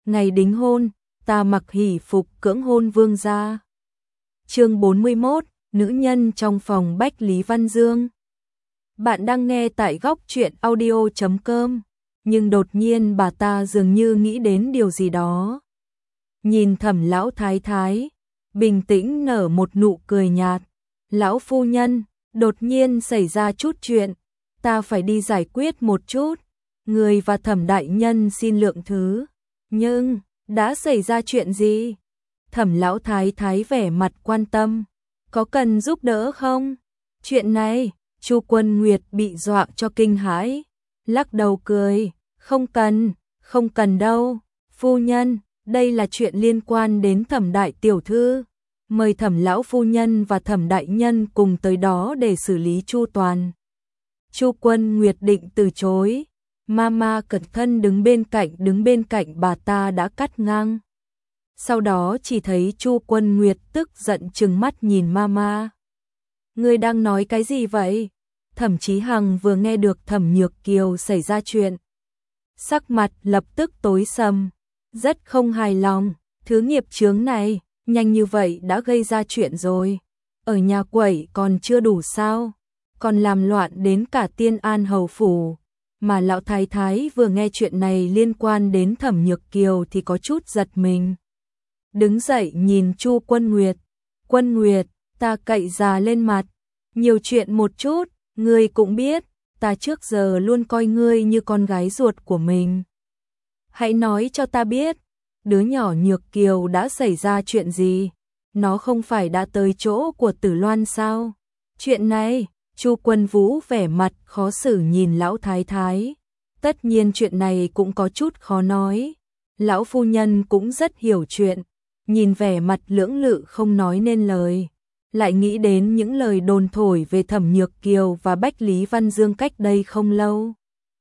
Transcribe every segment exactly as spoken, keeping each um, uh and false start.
ngày đính hôn, ta mặc hỷ phục cưỡng hôn vương gia. Chương bốn mươi mốt, nữ nhân trong phòng Bách Lý Văn Dương. Bạn đang nghe tại góc truyện audio chấm com, nhưng đột nhiên bà ta dường như nghĩ đến điều gì đó. Nhìn Thẩm lão thái thái, bình tĩnh nở một nụ cười nhạt. Lão phu nhân, đột nhiên xảy ra chút chuyện, ta phải đi giải quyết một chút. Người và Thẩm đại nhân xin lượng thứ. Nhưng, đã xảy ra chuyện gì? Thẩm lão thái thái vẻ mặt quan tâm. Có cần giúp đỡ không? Chuyện này, Chu Quân Nguyệt bị dọa cho kinh hãi, lắc đầu cười. Không cần, không cần đâu. Phu nhân, đây là chuyện liên quan đến Thẩm đại tiểu thư. Mời Thẩm lão phu nhân và Thẩm đại nhân cùng tới đó để xử lý chu toàn. Chu Quân Nguyệt định từ chối. Mama cẩn thân đứng bên cạnh đứng bên cạnh bà ta đã cắt ngang. Sau đó chỉ thấy Chu Quân Nguyệt tức giận trừng mắt nhìn Mama. Ngươi đang nói cái gì vậy? Thẩm Chí Hằng vừa nghe được Thẩm Nhược Kiều xảy ra chuyện, sắc mặt lập tức tối sầm, rất không hài lòng. Thứ nghiệp chướng này, nhanh như vậy đã gây ra chuyện rồi. Ở nhà quẩy còn chưa đủ sao? Còn làm loạn đến cả Tiên An hầu phủ. Mà lão thái thái vừa nghe chuyện này liên quan đến Thẩm Nhược Kiều thì có chút giật mình. Đứng dậy nhìn Chu Quân Nguyệt. Quân Nguyệt, ta cậy già lên mặt. Nhiều chuyện một chút, ngươi cũng biết, ta trước giờ luôn coi ngươi như con gái ruột của mình. Hãy nói cho ta biết, đứa nhỏ Nhược Kiều đã xảy ra chuyện gì? Nó không phải đã tới chỗ của Tử Loan sao? Chuyện này, Chu Quân Vũ vẻ mặt khó xử nhìn lão thái thái. Tất nhiên chuyện này cũng có chút khó nói. Lão phu nhân cũng rất hiểu chuyện, nhìn vẻ mặt lưỡng lự không nói nên lời. Lại nghĩ đến những lời đồn thổi về Thẩm Nhược Kiều và Bách Lý Văn Dương cách đây không lâu.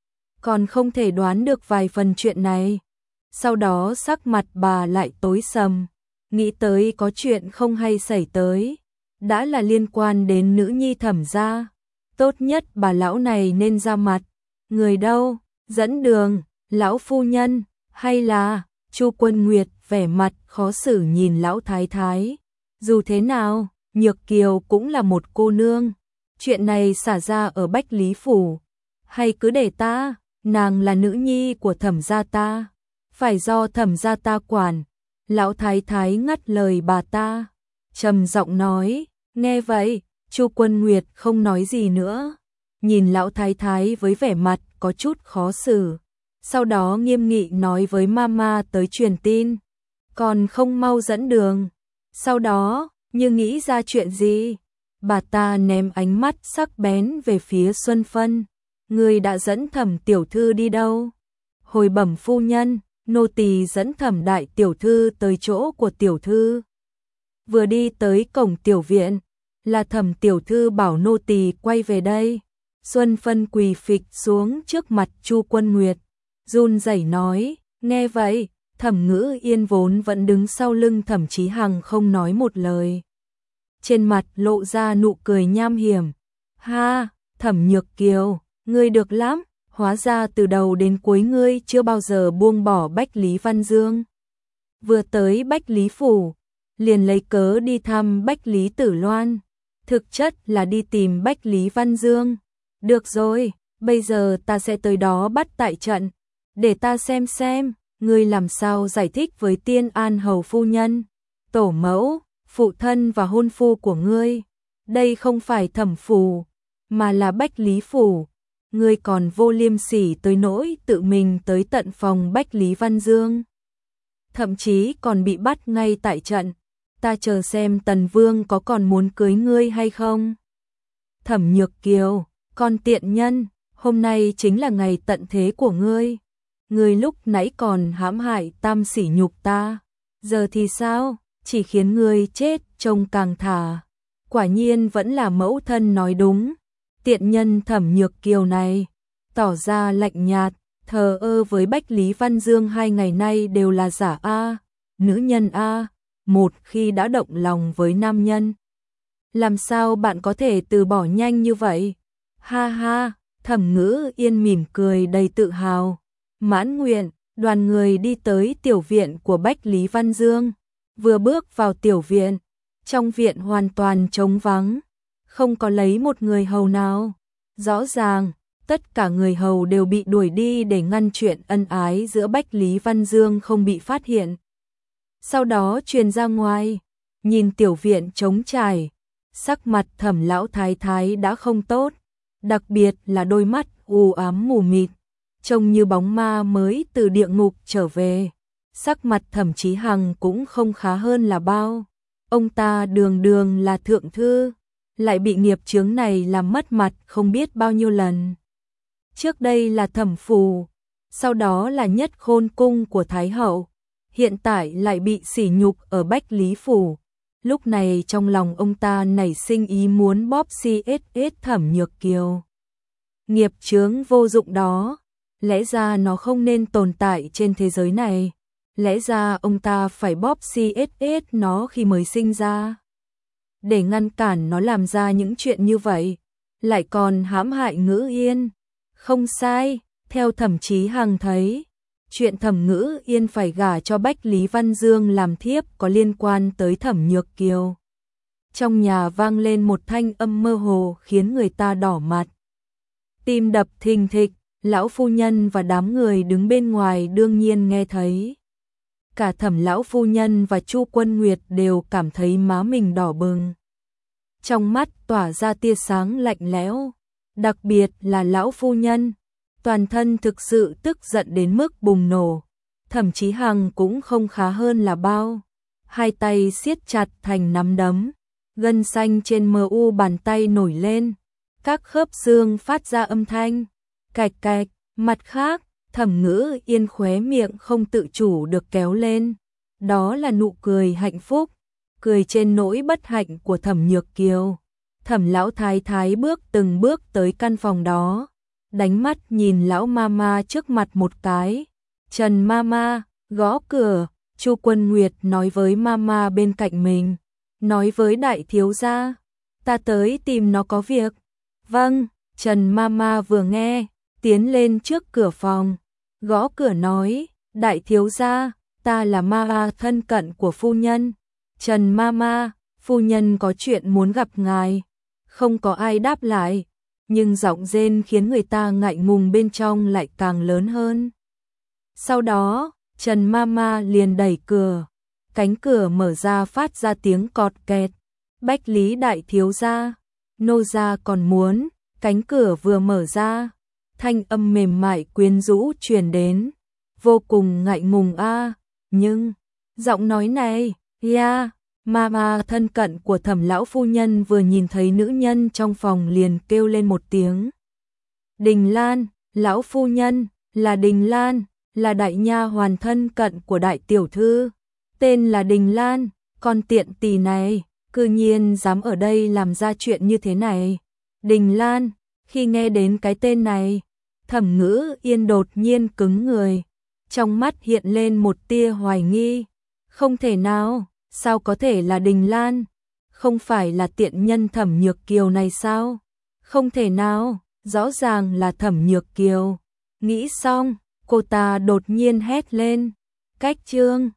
Còn không thể đoán được vài phần chuyện này. Sau đó sắc mặt bà lại tối sầm, nghĩ tới có chuyện không hay xảy tới. Đã là liên quan đến nữ nhi Thẩm gia, tốt nhất bà lão này nên ra mặt. Người đâu? Dẫn đường, lão phu nhân, hay là... Chu Quân Nguyệt vẻ mặt khó xử nhìn lão thái thái. Dù thế nào, Nhược Kiều cũng là một cô nương. Chuyện này xả ra ở Bách Lý phủ, hay cứ để ta, nàng là nữ nhi của Thẩm gia ta, phải do Thẩm gia ta quản. Lão thái thái ngắt lời bà ta, trầm giọng nói. Nghe vậy, Chu Quân Nguyệt không nói gì nữa, nhìn lão thái thái với vẻ mặt có chút khó xử. Sau đó nghiêm nghị nói với Mama tới truyền tin, còn không mau dẫn đường. Sau đó, như nghĩ ra chuyện gì, bà ta ném ánh mắt sắc bén về phía Xuân Phân. Người đã dẫn Thẩm tiểu thư đi đâu? Hồi bẩm phu nhân, nô tỳ dẫn Thẩm đại tiểu thư tới chỗ của tiểu thư. Vừa đi tới cổng tiểu viện, là Thẩm tiểu thư bảo nô tỳ quay về đây. Xuân Phân quỳ phịch xuống trước mặt Chu Quân Nguyệt, run rẩy nói. Nghe vậy, Thẩm Ngữ Yên vốn vẫn đứng sau lưng Thẩm Chí Hằng không nói một lời, trên mặt lộ ra nụ cười nham hiểm. Ha, Thẩm Nhược Kiều, ngươi được lắm, hóa ra từ đầu đến cuối ngươi chưa bao giờ buông bỏ Bách Lý Văn Dương. Vừa tới Bách Lý phủ, liền lấy cớ đi thăm Bách Lý Tử Loan, thực chất là đi tìm Bách Lý Văn Dương. Được rồi, bây giờ ta sẽ tới đó bắt tại trận, để ta xem xem, ngươi làm sao giải thích với Tiên An hầu phu nhân, tổ mẫu, phụ thân và hôn phu của ngươi. Đây không phải Thẩm phủ, mà là Bách Lý phủ. Ngươi còn vô liêm sỉ tới nỗi tự mình tới tận phòng Bách Lý Văn Dương, thậm chí còn bị bắt ngay tại trận. Ta chờ xem Tần Vương có còn muốn cưới ngươi hay không. Thẩm Nhược Kiều, con tiện nhân, hôm nay chính là ngày tận thế của ngươi. Ngươi lúc nãy còn hãm hại tam sỉ nhục ta, giờ thì sao? Chỉ khiến ngươi chết trông càng thà. Quả nhiên vẫn là mẫu thân nói đúng. Tiện nhân Thẩm Nhược Kiều này tỏ ra lạnh nhạt, thờ ơ với Bách Lý Văn Dương hai ngày nay đều là giả a, nữ nhân a. Một khi đã động lòng với nam nhân, làm sao bạn có thể từ bỏ nhanh như vậy? Ha ha, Thẩm Ngữ Yên mỉm cười đầy tự hào. Mãn nguyện, Đoàn người đi tới tiểu viện của Bách Lý Văn Dương. Vừa bước vào tiểu viện, trong viện hoàn toàn trống vắng, không có lấy một người hầu nào. Rõ ràng, tất cả người hầu đều bị đuổi đi để ngăn chuyện ân ái giữa Bách Lý Văn Dương không bị phát hiện. Sau đó truyền ra ngoài, nhìn tiểu viện trống trải, sắc mặt Thẩm lão thái thái đã không tốt, đặc biệt là đôi mắt u ám mù mịt, trông như bóng ma mới từ địa ngục trở về. Sắc mặt Thẩm Chí Hằng cũng không khá hơn là bao. Ông ta đường đường là thượng thư, lại bị nghiệp chướng này làm mất mặt không biết bao nhiêu lần. Trước đây là Thẩm phủ, sau đó là Nhất Khôn cung của Thái hậu, hiện tại lại bị sỉ nhục ở Bách Lý phủ. Lúc này trong lòng ông ta nảy sinh ý muốn bóp xê ét ét Thẩm Nhược Kiều. Nghiệp chướng vô dụng đó, lẽ ra nó không nên tồn tại trên thế giới này. Lẽ ra ông ta phải bóp xê ét ét nó khi mới sinh ra, để ngăn cản nó làm ra những chuyện như vậy, lại còn hãm hại Ngữ Yên. Không sai, theo Thẩm Chí Hằng thấy, chuyện Thẩm Ngữ Yên phải gả cho Bách Lý Văn Dương làm thiếp có liên quan tới Thẩm Nhược Kiều. Trong nhà vang lên một thanh âm mơ hồ khiến người ta đỏ mặt. Tim đập thình thịch, lão phu nhân và đám người đứng bên ngoài đương nhiên nghe thấy. Cả Thẩm lão phu nhân và Chu Quân Nguyệt đều cảm thấy má mình đỏ bừng. Trong mắt tỏa ra tia sáng lạnh lẽo, đặc biệt là lão phu nhân, toàn thân thực sự tức giận đến mức bùng nổ. Thẩm Chí Hằng cũng không khá hơn là bao, hai tay siết chặt thành nắm đấm, gân xanh trên mờ u bàn tay nổi lên, các khớp xương phát ra âm thanh cạch cạch. Mặt khác, Thẩm Ngữ Yên khóe miệng không tự chủ được kéo lên, đó là nụ cười hạnh phúc, cười trên nỗi bất hạnh của Thẩm Nhược Kiều. Thẩm lão thái thái bước từng bước tới căn phòng đó, đánh mắt nhìn lão mama trước mặt một cái. Trần mama, gõ cửa. Chu Quân Nguyệt nói với mama bên cạnh mình, nói với đại thiếu gia, ta tới tìm nó có việc. Vâng. Trần mama vừa nghe, tiến lên trước cửa phòng, gõ cửa nói, đại thiếu gia, ta là mama thân cận của phu nhân. Trần mama, phu nhân có chuyện muốn gặp ngài. Không có ai đáp lại, nhưng giọng rên khiến người ta ngại ngùng bên trong lại càng lớn hơn. Sau đó, Trần mama liền đẩy cửa, cánh cửa mở ra phát ra tiếng cọt kẹt. Bách Lý đại thiếu gia, nô gia còn muốn. Cánh cửa vừa mở ra, thanh âm mềm mại quyến rũ truyền đến, vô cùng ngại ngùng a, nhưng giọng nói này, ya, mama thân cận của Thẩm lão phu nhân vừa nhìn thấy nữ nhân trong phòng liền kêu lên một tiếng. Đình Lan, lão phu nhân, là Đình Lan, là đại nha hoàn thân cận của đại tiểu thư, tên là Đình Lan, con tiện tỳ này, cư nhiên dám ở đây làm ra chuyện như thế này. Đình Lan, khi nghe đến cái tên này, Thẩm Ngữ Yên đột nhiên cứng người, trong mắt hiện lên một tia hoài nghi. Không thể nào, sao có thể là Đình Lan? Không phải là tiện nhân Thẩm Nhược Kiều này sao? Không thể nào, rõ ràng là Thẩm Nhược Kiều. Nghĩ xong, cô ta đột nhiên hét lên, cách chương.